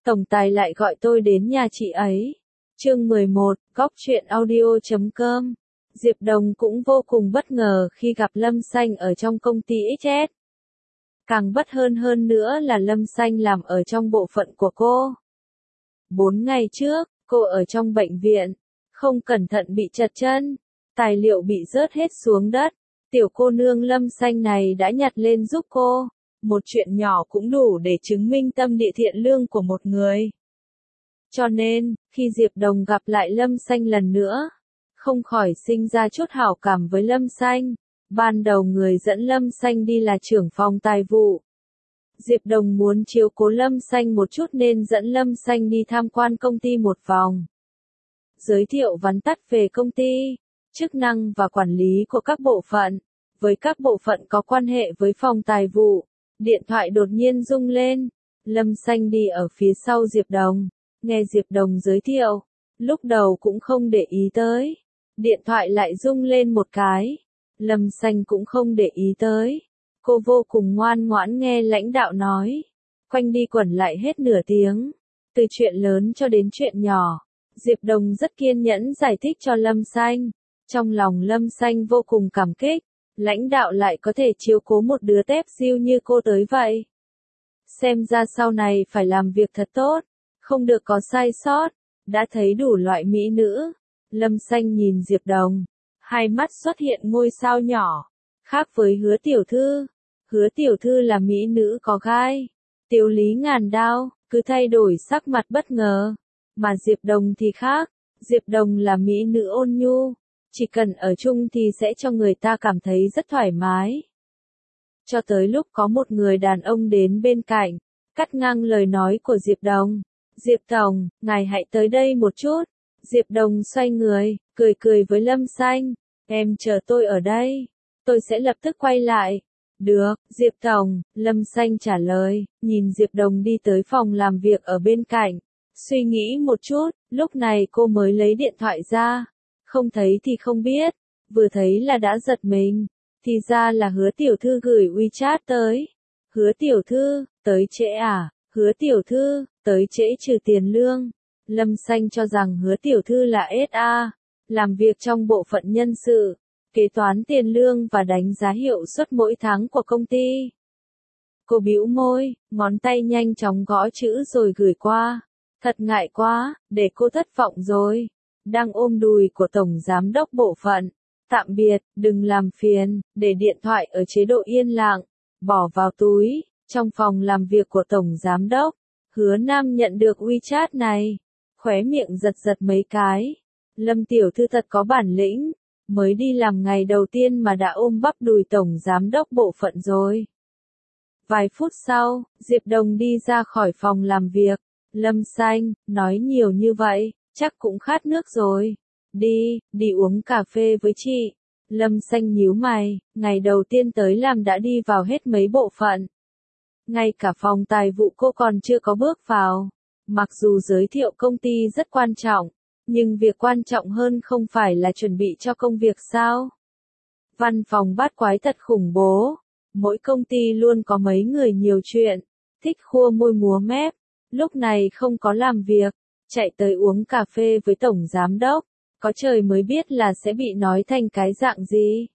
tổng tài lại gọi tôi đến nhà chị ấy. Chương 11, Góc truyện audio.com. Diệp Đồng cũng vô cùng bất ngờ khi gặp Lâm Xanh ở trong công ty XS. Càng bất hơn nữa là Lâm Xanh làm ở trong bộ phận của cô. 4 ngày trước, cô ở trong bệnh viện, không cẩn thận bị trật chân, tài liệu bị rớt hết xuống đất. Tiểu cô nương Lâm Xanh này đã nhặt lên giúp cô. Một chuyện nhỏ cũng đủ để chứng minh tâm địa thiện lương của một người. Cho nên, khi Diệp Đồng gặp lại Lâm Xanh lần nữa, không khỏi sinh ra chút hảo cảm với Lâm Xanh. Ban đầu người dẫn Lâm Xanh đi là trưởng phòng tài vụ. Diệp Đồng muốn chiếu cố Lâm Xanh một chút nên dẫn Lâm Xanh đi tham quan công ty một vòng. Giới thiệu vắn tắt về công ty, chức năng và quản lý của các bộ phận. Với các bộ phận có quan hệ với phòng tài vụ, điện thoại đột nhiên rung lên. Lâm Xanh đi ở phía sau Diệp Đồng, nghe Diệp Đồng giới thiệu, lúc đầu cũng không để ý tới. Điện thoại lại rung lên một cái. Lâm Xanh cũng không để ý tới. Cô vô cùng ngoan ngoãn nghe lãnh đạo nói. Quanh đi quẩn lại hết nửa tiếng. Từ chuyện lớn cho đến chuyện nhỏ, Diệp Đồng rất kiên nhẫn giải thích cho Lâm Xanh. Trong lòng Lâm Xanh vô cùng cảm kích. Lãnh đạo lại có thể chiếu cố một đứa tép diêu như cô tới vậy. Xem ra sau này phải làm việc thật tốt, không được có sai sót. Đã thấy đủ loại mỹ nữ. Lâm Xanh nhìn Diệp Đồng, hai mắt xuất hiện ngôi sao nhỏ. Khác với Hứa tiểu thư. Hứa tiểu thư là mỹ nữ có gai, Tiếu lý ngàn đao, cứ thay đổi sắc mặt bất ngờ. Mà Diệp Đồng thì khác. Diệp Đồng là mỹ nữ ôn nhu, chỉ cần ở chung thì sẽ cho người ta cảm thấy rất thoải mái. Cho tới lúc có một người đàn ông đến bên cạnh, cắt ngang lời nói của Diệp Đồng. Diệp Tổng, ngài hãy tới đây một chút. Diệp Đồng xoay người, cười với Lâm Xanh. Em chờ tôi ở đây. Tôi sẽ lập tức quay lại. Được, Diệp Tổng, Lâm Xanh trả lời, nhìn Diệp Đồng đi tới phòng làm việc ở bên cạnh. Suy nghĩ một chút, lúc này cô mới lấy điện thoại ra. Không thấy thì không biết, vừa thấy là đã giật mình. Thì ra là Hứa tiểu thư gửi WeChat tới. Hứa tiểu thư, tới trễ à? Hứa tiểu thư, tới trễ trừ tiền lương. Lâm Xanh cho rằng Hứa tiểu thư là SA, làm việc trong bộ phận nhân sự, kế toán tiền lương và đánh giá hiệu suất mỗi tháng của công ty. Cô bĩu môi, ngón tay nhanh chóng gõ chữ rồi gửi qua. Thật ngại quá, để cô thất vọng rồi. Đang ôm đùi của tổng giám đốc bộ phận. Tạm biệt, đừng làm phiền, để điện thoại ở chế độ yên lặng, bỏ vào túi. Trong phòng làm việc của tổng giám đốc, Hứa Nam nhận được WeChat này, khóe miệng giật mấy cái. Lâm tiểu thư thật có bản lĩnh, mới đi làm ngày đầu tiên mà đã ôm bắp đùi tổng giám đốc bộ phận rồi. Vài phút sau, Diệp Đồng đi ra khỏi phòng làm việc. Lâm Xanh, nói nhiều như vậy, chắc cũng khát nước rồi. Đi uống cà phê với chị. Lâm Xanh nhíu mày, ngày đầu tiên tới làm đã đi vào hết mấy bộ phận. Ngay cả phòng tài vụ cô còn chưa có bước vào. Mặc dù giới thiệu công ty rất quan trọng, nhưng việc quan trọng hơn không phải là chuẩn bị cho công việc sao? Văn phòng bát quái thật khủng bố. Mỗi công ty luôn có mấy người nhiều chuyện, thích khua môi múa mép. Lúc này không có làm việc, chạy tới uống cà phê với tổng giám đốc, có trời mới biết là sẽ bị nói thành cái dạng gì.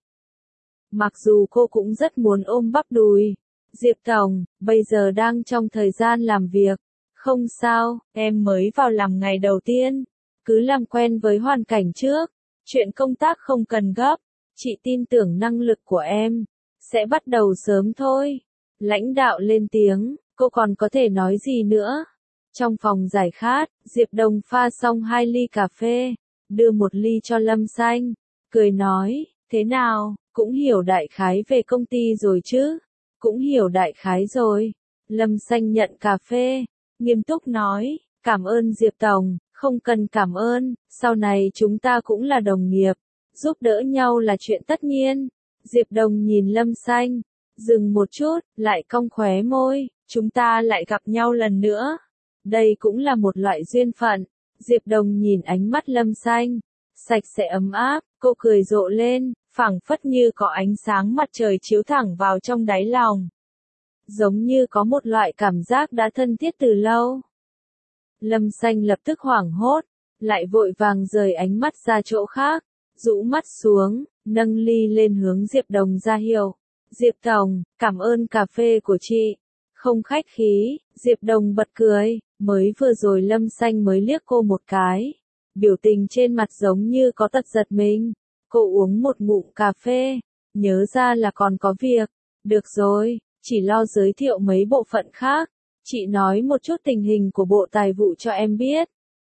Mặc dù cô cũng rất muốn ôm bắp đùi. Diệp Tổng, bây giờ đang trong thời gian làm việc. Không sao, em mới vào làm ngày đầu tiên. Cứ làm quen với hoàn cảnh trước. Chuyện công tác không cần gấp. Chị tin tưởng năng lực của em. Sẽ bắt đầu sớm thôi. Lãnh đạo lên tiếng, cô còn có thể nói gì nữa. Trong phòng giải khát, Diệp Đồng pha xong 2 ly cà phê, đưa 1 ly cho Lâm Xanh, cười nói, thế nào, cũng hiểu đại khái về công ty rồi chứ? Cũng hiểu đại khái rồi. Lâm Xanh nhận cà phê, nghiêm túc nói, cảm ơn Diệp Tổng, không cần cảm ơn, sau này chúng ta cũng là đồng nghiệp, giúp đỡ nhau là chuyện tất nhiên. Diệp Đồng nhìn Lâm Xanh, dừng một chút, lại cong khóe môi, chúng ta lại gặp nhau lần nữa. Đây cũng là một loại duyên phận. Diệp Đồng nhìn ánh mắt Lâm Xanh, sạch sẽ ấm áp, cô cười rộ lên, phảng phất như có ánh sáng mặt trời chiếu thẳng vào trong đáy lòng. Giống như có một loại cảm giác đã thân thiết từ lâu. Lâm Xanh lập tức hoảng hốt, lại vội vàng rời ánh mắt ra chỗ khác, rũ mắt xuống, nâng ly lên hướng Diệp Đồng ra hiệu. Diệp Tổng, cảm ơn cà phê của chị. Không khách khí, Diệp Đồng bật cười, mới vừa rồi Lâm Xanh mới liếc cô một cái. Biểu tình trên mặt giống như có tật giật mình. Cô uống một ngụm cà phê, nhớ ra là còn có việc. Được rồi, chỉ lo giới thiệu mấy bộ phận khác. Chị nói một chút tình hình của bộ tài vụ cho em biết.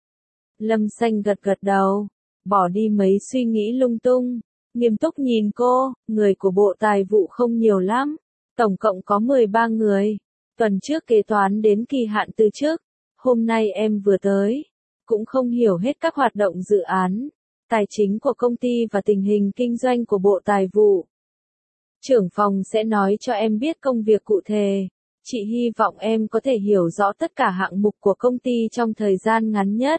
Lâm Xanh gật gật đầu, bỏ đi mấy suy nghĩ lung tung, nghiêm túc nhìn cô, người của bộ tài vụ không nhiều lắm, tổng cộng có 13 người. Tuần trước kế toán đến kỳ hạn từ trước, hôm nay em vừa tới, cũng không hiểu hết các hoạt động dự án, tài chính của công ty và tình hình kinh doanh của bộ tài vụ. Trưởng phòng sẽ nói cho em biết công việc cụ thể. Chị hy vọng em có thể hiểu rõ tất cả hạng mục của công ty trong thời gian ngắn nhất.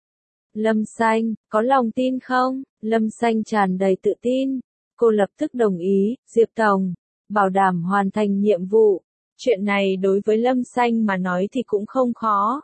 Lâm Xanh, có lòng tin không? Lâm Xanh tràn đầy tự tin. Cô lập tức đồng ý, Diệp Tổng, bảo đảm hoàn thành nhiệm vụ. Chuyện này đối với Lâm Xanh mà nói thì cũng không khó.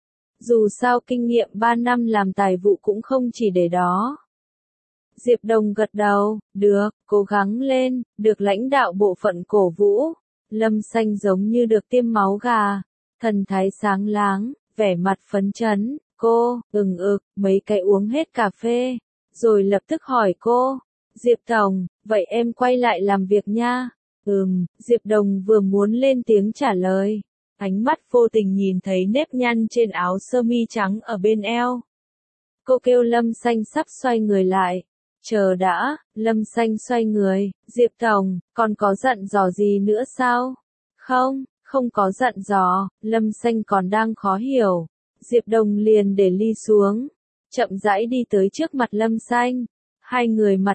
Dù sao kinh nghiệm 3 năm làm tài vụ cũng không chỉ để đó. Diệp Đồng gật đầu, được, cố gắng lên, được lãnh đạo bộ phận cổ vũ. Lâm Xanh giống như được tiêm máu gà, thần thái sáng láng, vẻ mặt phấn chấn. Cô, mấy cái uống hết cà phê, rồi lập tức hỏi cô, Diệp Tổng, vậy em quay lại làm việc nha. Diệp Đồng vừa muốn lên tiếng trả lời, ánh mắt vô tình nhìn thấy nếp nhăn trên áo sơ mi trắng ở bên eo. Cô kêu Lâm Xanh sắp xoay người lại. Chờ đã, Lâm Xanh xoay người, Diệp Tổng, còn có dặn dò gì nữa sao? Không có dặn dò, Lâm Xanh còn đang khó hiểu. Diệp Đồng liền để ly xuống, chậm rãi đi tới trước mặt Lâm Xanh. Hai người mặt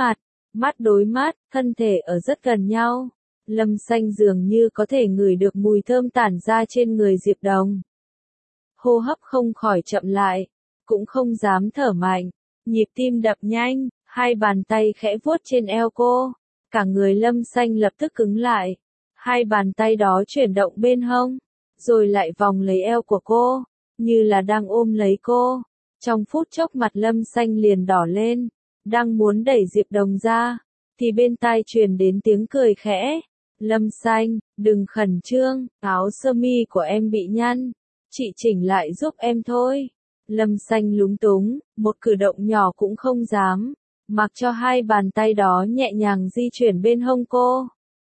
đối mắt, thân thể ở rất gần nhau. Lâm Xanh dường như có thể ngửi được mùi thơm tản ra trên người Diệp Đồng. Hô hấp không khỏi chậm lại, cũng không dám thở mạnh, nhịp tim đập nhanh, hai bàn tay khẽ vuốt trên eo cô. Cả người Lâm Xanh lập tức cứng lại, hai bàn tay đó chuyển động bên hông, rồi lại vòng lấy eo của cô, như là đang ôm lấy cô. Trong phút chốc mặt Lâm Xanh liền đỏ lên, đang muốn đẩy Diệp Đồng ra, thì bên tai truyền đến tiếng cười khẽ. Lâm Xanh, đừng khẩn trương, áo sơ mi của em bị nhăn, chị chỉnh lại giúp em thôi. Lâm Xanh lúng túng, một cử động nhỏ cũng không dám, mặc cho hai bàn tay đó nhẹ nhàng di chuyển bên hông cô.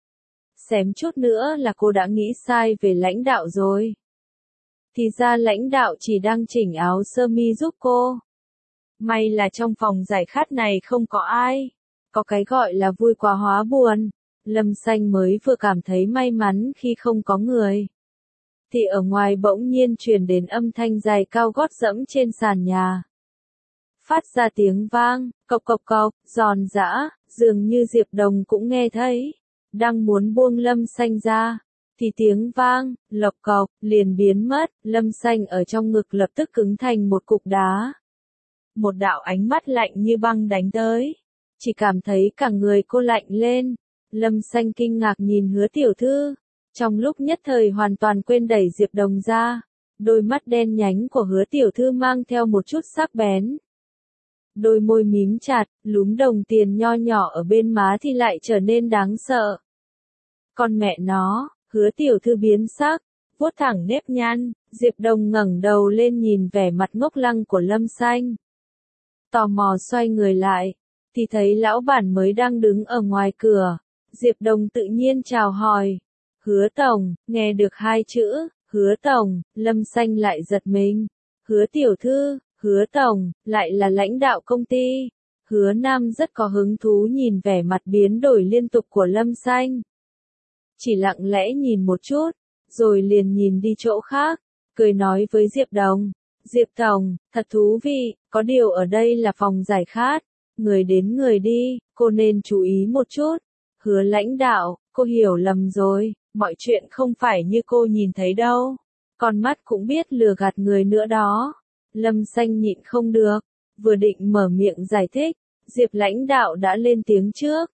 Xém chút nữa là cô đã nghĩ sai về lãnh đạo rồi. Thì ra lãnh đạo chỉ đang chỉnh áo sơ mi giúp cô. May là trong phòng giải khát này không có ai. Có cái gọi là vui quá hóa buồn. Lâm Xanh mới vừa cảm thấy may mắn khi không có người. Thì ở ngoài bỗng nhiên truyền đến âm thanh giày cao gót dẫm trên sàn nhà. Phát ra tiếng vang, cộc, giòn giã, dường như Diệp Đồng cũng nghe thấy. Đang muốn buông Lâm Xanh ra, thì tiếng vang, lộc cộc, liền biến mất. Lâm Xanh ở trong ngực lập tức cứng thành một cục đá. Một đạo ánh mắt lạnh như băng đánh tới. Chỉ cảm thấy cả người cô lạnh lên. Lâm Xanh kinh ngạc nhìn Hứa tiểu thư. Trong lúc nhất thời hoàn toàn quên đẩy Diệp Đồng ra. Đôi mắt đen nhánh của Hứa tiểu thư mang theo một chút sắc bén. Đôi môi mím chặt, lúm đồng tiền nho nhỏ ở bên má thì lại trở nên đáng sợ. Con mẹ nó, Hứa tiểu thư biến sắc, vuốt thẳng nếp nhăn. Diệp Đồng ngẩng đầu lên nhìn vẻ mặt ngốc lăng của Lâm Xanh. Tò mò xoay người lại, thì thấy lão bản mới đang đứng ở ngoài cửa. Diệp Đồng tự nhiên chào hỏi. Hứa Tổng, nghe được hai chữ, Hứa Tổng, Lâm Xanh lại giật mình. Hứa tiểu thư, Hứa Tổng, lại là lãnh đạo công ty. Hứa Nam rất có hứng thú nhìn vẻ mặt biến đổi liên tục của Lâm Xanh. Chỉ lặng lẽ nhìn một chút, rồi liền nhìn đi chỗ khác, cười nói với Diệp Đồng. Diệp Tổng, thật thú vị, có điều ở đây là phòng giải khát. Người đến người đi, cô nên chú ý một chút. Hứa lãnh đạo, cô hiểu lầm rồi, mọi chuyện không phải như cô nhìn thấy đâu. Con mắt cũng biết lừa gạt người nữa đó. Lâm Xanh nhịn không được, vừa định mở miệng giải thích, Diệp lãnh đạo đã lên tiếng trước.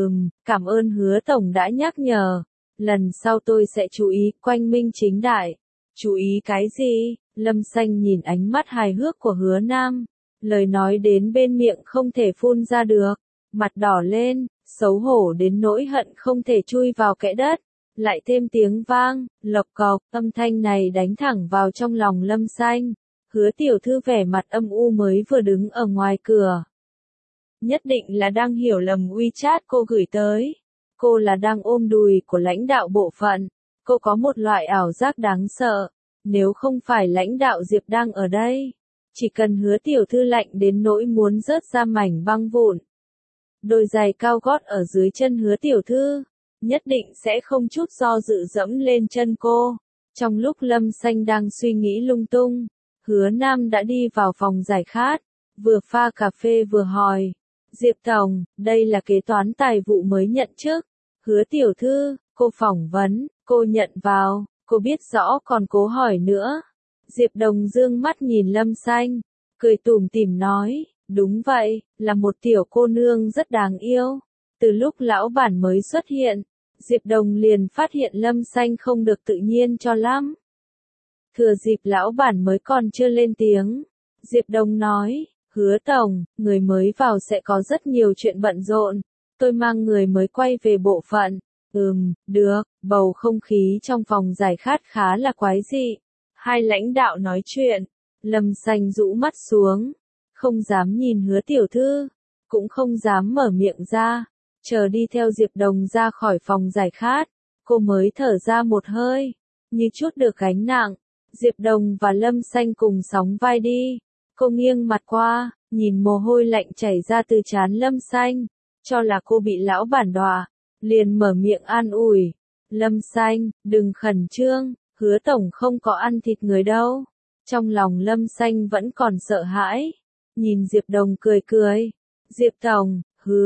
Cảm ơn Hứa Tổng đã nhắc nhở. Lần sau tôi sẽ chú ý, quanh minh chính đại. Chú ý cái gì? Lâm Xanh nhìn ánh mắt hài hước của Hứa Nam, lời nói đến bên miệng không thể phun ra được, mặt đỏ lên, xấu hổ đến nỗi hận không thể chui vào kẽ đất. Lại thêm tiếng vang, lộc cộc, âm thanh này đánh thẳng vào trong lòng Lâm Xanh. Hứa tiểu thư vẻ mặt âm u mới vừa đứng ở ngoài cửa. Nhất định là đang hiểu lầm WeChat cô gửi tới. Cô là đang ôm đùi của lãnh đạo bộ phận. Cô có một loại ảo giác đáng sợ. Nếu không phải lãnh đạo Diệp đang ở đây, chỉ cần Hứa tiểu thư lạnh đến nỗi muốn rớt ra mảnh băng vụn. Đôi giày cao gót ở dưới chân Hứa tiểu thư, nhất định sẽ không chút do dự dẫm lên chân cô. Trong lúc Lâm Xanh đang suy nghĩ lung tung, Hứa Nam đã đi vào phòng giải khát, vừa pha cà phê vừa hỏi. Diệp Tổng, đây là kế toán tài vụ mới nhận chức. Hứa tiểu thư, cô phỏng vấn, cô nhận vào, cô biết rõ còn cố hỏi nữa. Diệp Đồng dương mắt nhìn Lâm Xanh, cười tủm tỉm nói, đúng vậy, là một tiểu cô nương rất đáng yêu. Từ lúc lão bản mới xuất hiện, Diệp Đồng liền phát hiện Lâm Xanh không được tự nhiên cho lắm. Thừa dịp lão bản mới còn chưa lên tiếng, Diệp Đồng nói, Hứa Tổng, người mới vào sẽ có rất nhiều chuyện bận rộn, tôi mang người mới quay về bộ phận. Được, bầu không khí trong phòng giải khát khá là quái dị. Hai lãnh đạo nói chuyện, Lâm Xanh rũ mắt xuống, không dám nhìn Hứa tiểu thư, cũng không dám mở miệng ra, chờ đi theo Diệp Đồng ra khỏi phòng giải khát, cô mới thở ra một hơi, như chút được gánh nặng. Diệp Đồng và Lâm Xanh cùng sóng vai đi, cô nghiêng mặt qua, nhìn mồ hôi lạnh chảy ra từ trán Lâm Xanh, cho là cô bị lão bản đọa, liền mở miệng an ủi. Lâm Xanh, đừng khẩn trương, Hứa Tổng không có ăn thịt người đâu. Trong lòng Lâm Xanh vẫn còn sợ hãi, nhìn Diệp Đồng cười cười. Diệp Tổng,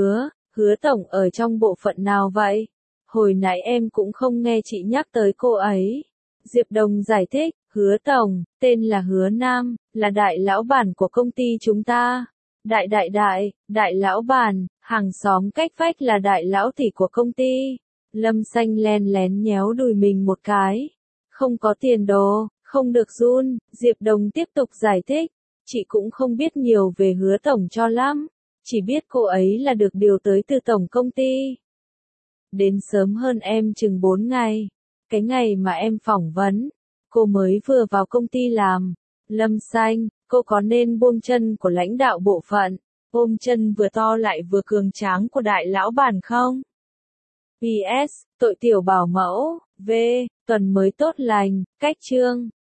Hứa Tổng ở trong bộ phận nào vậy? Hồi nãy em cũng không nghe chị nhắc tới cô ấy. Diệp Đồng giải thích, Hứa Tổng, tên là Hứa Nam, là đại lão bản của công ty chúng ta. Đại lão bản, hàng xóm cách vách là đại lão tỷ của công ty. Lâm Xanh len lén nhéo đùi mình một cái. Không có tiền đồ, không được run, Diệp Đồng tiếp tục giải thích. Chị cũng không biết nhiều về Hứa Tổng cho lắm, chỉ biết cô ấy là được điều tới từ tổng công ty. Đến sớm hơn em chừng 4 ngày. Cái ngày mà em phỏng vấn, cô mới vừa vào công ty làm. Lâm Xanh, cô có nên buông chân của lãnh đạo bộ phận, ôm chân vừa to lại vừa cường tráng của đại lão bản không? PS, tội tiểu bảo mẫu, V, tuần mới tốt lành, cách chương.